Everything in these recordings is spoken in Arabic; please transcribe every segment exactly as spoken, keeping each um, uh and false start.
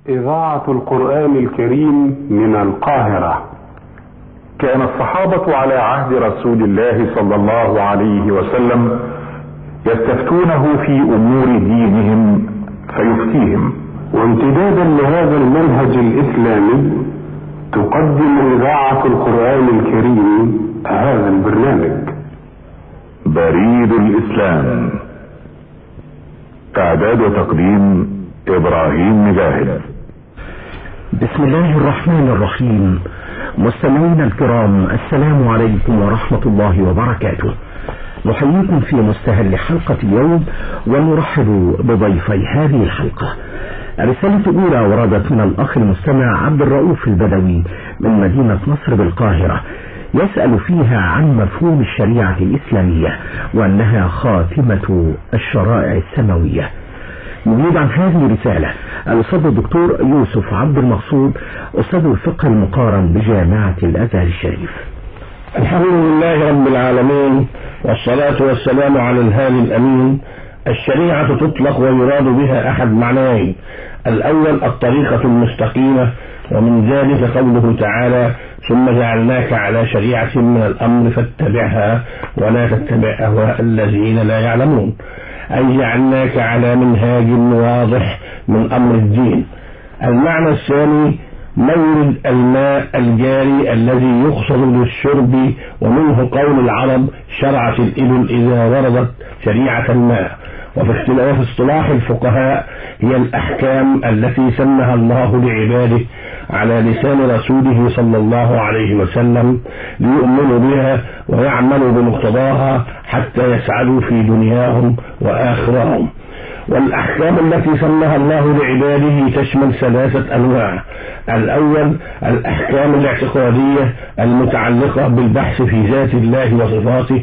إذاعة القرآن الكريم من القاهرة. كان الصحابة على عهد رسول الله صلى الله عليه وسلم يستفتونه في أمور دينهم فيفتيهم، وامتدادا لهذا المنهج الإسلامي تقدم إذاعة القرآن الكريم هذا البرنامج. بريد الإسلام، إعداد وتقديم إبراهيم مجاهد. بسم الله الرحمن الرحيم. مستمعينا الكرام، السلام عليكم ورحمة الله وبركاته. نحييكم في مستهل حلقة اليوم ونرحب بضيفي هذه الحلقة. الرسالة الأولى وردت من الأخ المستمع عبد الرؤوف البدوي من مدينة نصر بالقاهرة، يسأل فيها عن مفهوم الشريعة الإسلامية وأنها خاتمة الشرائع السماوية. يجيب عن هذه الرسالة الأستاذ الدكتور يوسف عبد المقصود، أستاذ الفقه المقارن بجامعة الأزهر الشريف. الحمد لله رب العالمين، والصلاة والسلام على الهادي الأمين. الشريعة تطلق ويراد بها أحد معنيين: الأول الطريقة المستقيمة، ومن ذلك قوله تعالى: ثم جعلناك على شريعة من الأمر فاتبعها ولا تتبع أهواء الذين لا يعلمون، أي جعلناك على منهاج واضح من أمر الدين. المعنى الثاني مورد الماء الجاري الذي يقصد للشرب، ومنه قول العرب: شرعت الإبل إذا وردت شريعة الماء. وفي اختلاف اصطلاح الفقهاء هي الأحكام التي سنها الله لعباده على لسان رسوله صلى الله عليه وسلم ليؤمنوا بها ويعملوا بمقتضاها حتى يسعدوا في دنياهم وآخرهم. والأحكام التي سنها الله لعباده تشمل ثلاثة أنواع: الأول الأحكام الاعتقادية المتعلقة بالبحث في ذات الله وصفاته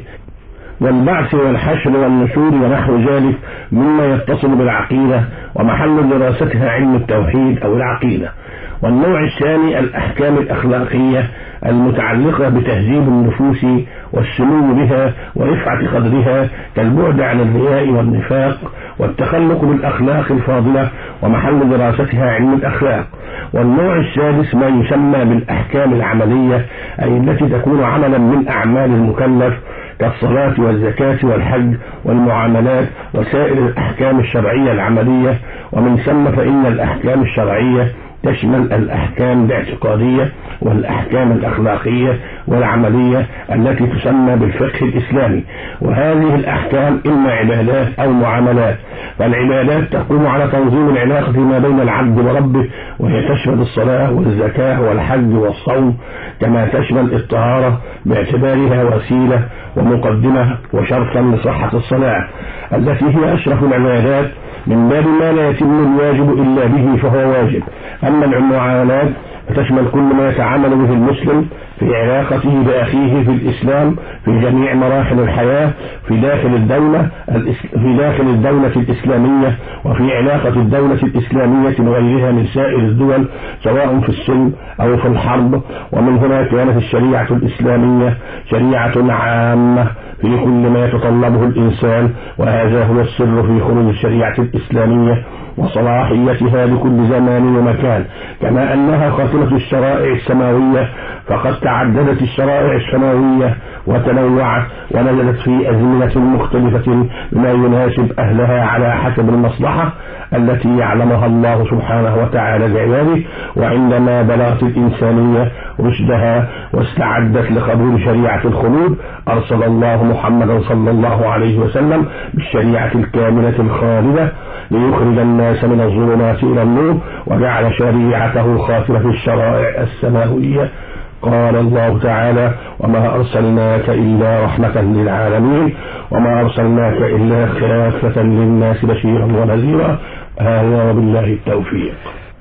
والبعث والحشر والنشور ونحو ذلك مما يتصل بالعقيدة ومحل دراستها علم التوحيد أو العقيدة. والنوع الثاني الأحكام الأخلاقية المتعلقة بتهذيب النفوس والسمو بها ورفعة قدرها، كالبعد عن الرياء والنفاق والتخلق بالأخلاق الفاضلة ومحل دراستها علم الأخلاق. والنوع الثالث ما يسمى بالأحكام العملية، أي التي تكون عملا من أعمال المكلف كالصلاة والزكاة والحج والمعاملات وسائر الأحكام الشرعية العملية. ومن ثم فإن الأحكام الشرعية تشمل الأحكام الاعتقادية والأحكام الأخلاقية والعملية التي تسمى بالفقه الإسلامي. وهذه الأحكام إما عبادات أو معاملات. فالعبادات تقوم على تنظيم العلاقة ما بين العبد وربه، وهي تشمل الصلاة والزكاة والحج والصوم، كما تشمل الطهارة باعتبارها وسيلة ومقدمة وشرطا لصحة الصلاة التي هي أشرف العبادات من باب ما لا يتم الواجب إلا به فهو واجب. أما المعاملات فتشمل كل ما يتعامل به المسلم في علاقته بأخيه في الإسلام في جميع مراحل الحياة، في داخل الدولة في داخل الدولة الإسلامية، وفي علاقة الدولة الإسلامية بغيرها من سائر الدول سواء في السلم أو في الحرب. ومن هنا كانت الشريعة الإسلامية شريعة عامة في كل ما يتطلبه الإنسان، وهذا هو السر في خروج الشريعة الإسلامية وصلاحيتها لكل زمان ومكان. كما أنها خاتمة الشرائع السماوية، فقد تعددت الشرائع السماوية وتنوعت ونزلت في أزمنة مختلفة بما يناسب أهلها على حسب المصلحة التي يعلمها الله سبحانه وتعالى لعباده. وعندما بلغت الإنسانية رشدها واستعدت لقبول شريعة الخلود، أرسل الله محمدا صلى الله عليه وسلم بالشريعة الكاملة الخالدة ليخرج الناس من الظلمات إلى النور، وجعل شريعته خاتمة الشرائع السماوية. قال الله تعالى: وما أرسلناك إلا رحمة للعالمين وما أرسلناك إلا كافة للناس بشيرا ونذيرا. هذا وبالله التوفيق.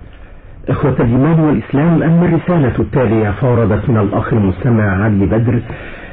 إخوة الإيمان والإسلام، أما الرسالة التالية فوردت من الأخ المستمع علي بدر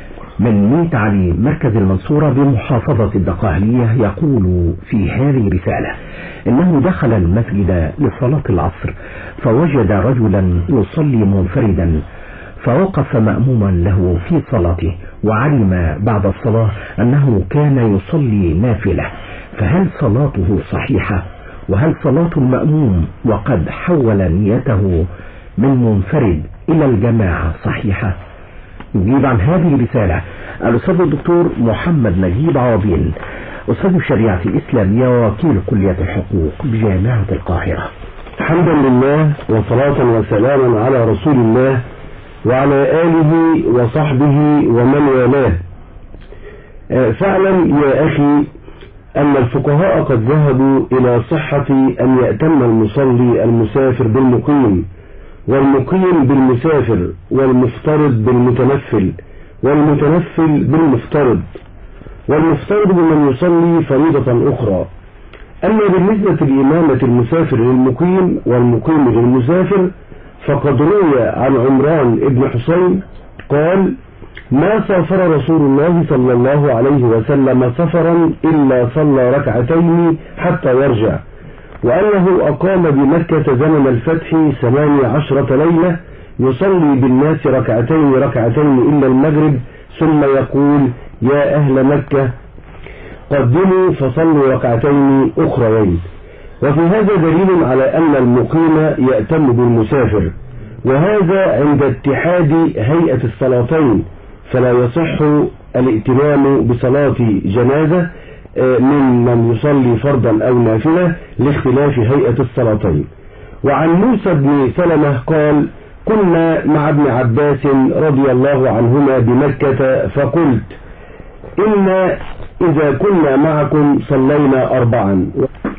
من ميت علي مركز المنصورة بمحافظة الدقهلية، يقول في هذه الرسالة: إنه دخل المسجد لصلاة العصر فوجد رجلا يصلي منفردا، فوقف مأموما له في صلاته، وعلم بعد الصلاة أنه كان يصلي نافلة، فهل صلاته صحيحة؟ وهل صلاة المأموم وقد حول نيته من منفرد إلى الجماعة صحيحة؟ يجيب عن هذه الرسالة الأستاذ الدكتور محمد نجيب عوضين، أستاذ الشريعة الإسلامية ووكيل كلية الحقوق بجامعة القاهرة. حمدا لله وصلاة وسلاما على رسول الله وعلى آله وصحبه ومن والاه. فاعلم يا أخي أن الفقهاء قد ذهبوا إلى صحة أن يأتم المصلي المسافر بالمقيم، والمقيم بالمسافر، والمفترض بالمتنفل، والمتنفل بالمفترض، والمفترض بمن يصلي فريضة أخرى. أما بالنسبة لإمامة المسافر للمقيم والمقيم للمسافر فقد روي عن عمران بن حسين قال: ما سافر رسول الله صلى الله عليه وسلم سفرا إلا صلى ركعتين حتى يرجع، وأنه أقام بمكة زمن الفتح ثماني عشرة ليلة يصلي بالناس ركعتين ركعتين إلا المغرب، ثم يقول: يا أهل مكة قدموا فصلوا ركعتين أخرين. وفي هذا دليل على أن المقيم يأتم بالمسافر، وهذا عند اتحاد هيئة الصلاتين، فلا يصح الائتمام بصلاة جنازة من من يصلي فرضا أو نافلة لاختلاف هيئة الصلاتين. وعن موسى بن سلمة قال: كنا مع ابن عباس رضي الله عنهما بمكة فقلت: إن إذا كنا معكم صلينا أربعا،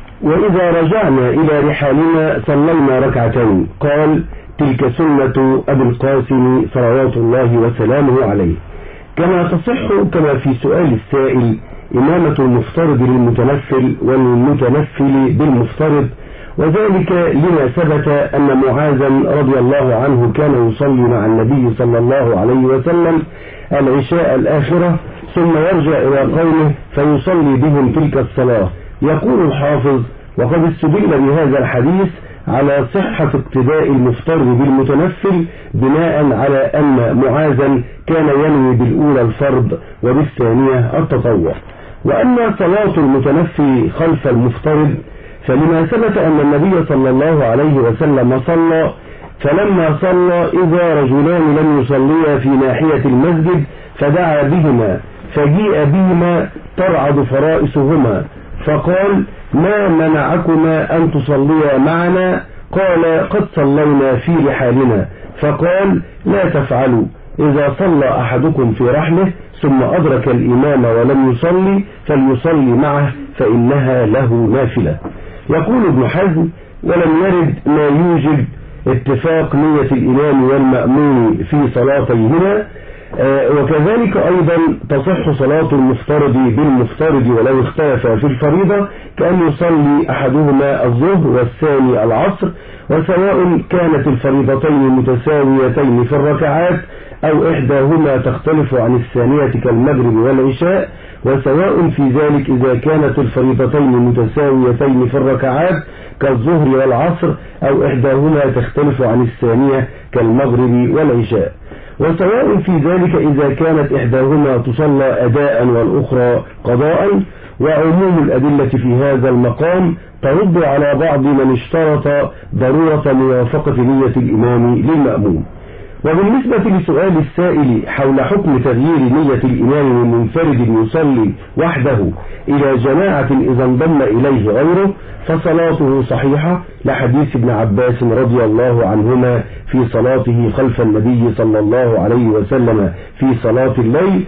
وإذا رجعنا إلى رحالنا صلينا ركعتين. قال: تلك سنة أبي القاسم صلوات الله وسلامه عليه. كما تصح كما في سؤال السائل إمامة المفترض للمتنفل والمتنفل بالمفترض، وذلك لما ثبت أن معاذا رضي الله عنه كان يصلي مع النبي صلى الله عليه وسلم العشاء الآخرة ثم يرجع إلى قومه فيصلي بهم تلك الصلاة. يقول الحافظ: وقد استدل بهذا الحديث على صحة اقتداء المفترض بالمتنفل بناء على أن معاذا كان ينوي بالأولى الفرض وبالثانية التطوع. وأما صلاة المتنفل خلف المفترض فلما ثبت أن النبي صلى الله عليه وسلم صلى، فلما صلى إذا رجلان لم يصليا في ناحية المسجد فدعا بهما، فجيء بهما ترعد فرائسهما، فقال: ما منعكما أن تصليا معنا؟ قال: قد صلينا في رحالنا. فقال: لا تفعلوا، إذا صلى أحدكم في رحله ثم أدرك الإمام ولم يصلي فليصلي معه فإنها له نافلة. يقول ابن حزم: ولم يرد ما يوجب اتفاق نية الإمام والمأمون في صلاتيهما. آه وكذلك أيضا تصح صلاة المفترض بالمفترض ولو اختلف في الفريضة، كأن يصلي أحدهما الظهر والثاني العصر، وسواء كانت الفريضتين متساويتين في الركعات أو إحداهما تختلف عن الثانية كالمغرب والعشاء، وسواء في ذلك إذا كانت الفريضتين متساويتين في الركعات كالظهر والعصر أو إحداهما تختلف عن الثانية كالمغرب والعشاء، وسواء في ذلك إذا كانت إحداهما تصلى أداء والأخرى قضاء. وعموم الأدلة في هذا المقام ترد على بعض من اشترط ضرورة موافقة نية الإمام للمأموم. وبالنسبة لسؤال السائل حول حكم تغيير نية الإمام من منفرد يصلي وحده إلى جماعة إذا انضم إليه غيره فصلاته صحيحة لحديث ابن عباس رضي الله عنهما في صلاته خلف النبي صلى الله عليه وسلم في صلاة الليل: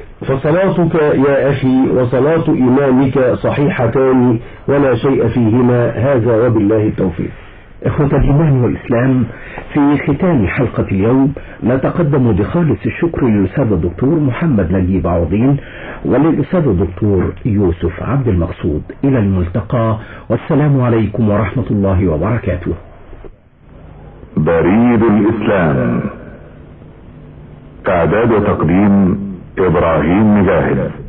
فصلاتك يا أخي وصلاة إمامك صحيحتان ولا شيء فيهما، هذا وبالله التوفيق. إخوة الإيمان والإسلام، في ختام حلقة اليوم نتقدم بخالص الشكر للأستاذ الدكتور محمد نجيب عوضين وللأستاذ الدكتور يوسف عبد المقصود. إلى الملتقى، والسلام عليكم ورحمة الله وبركاته. بريد الإسلام، إعداد وتقديم إبراهيم مجاهد.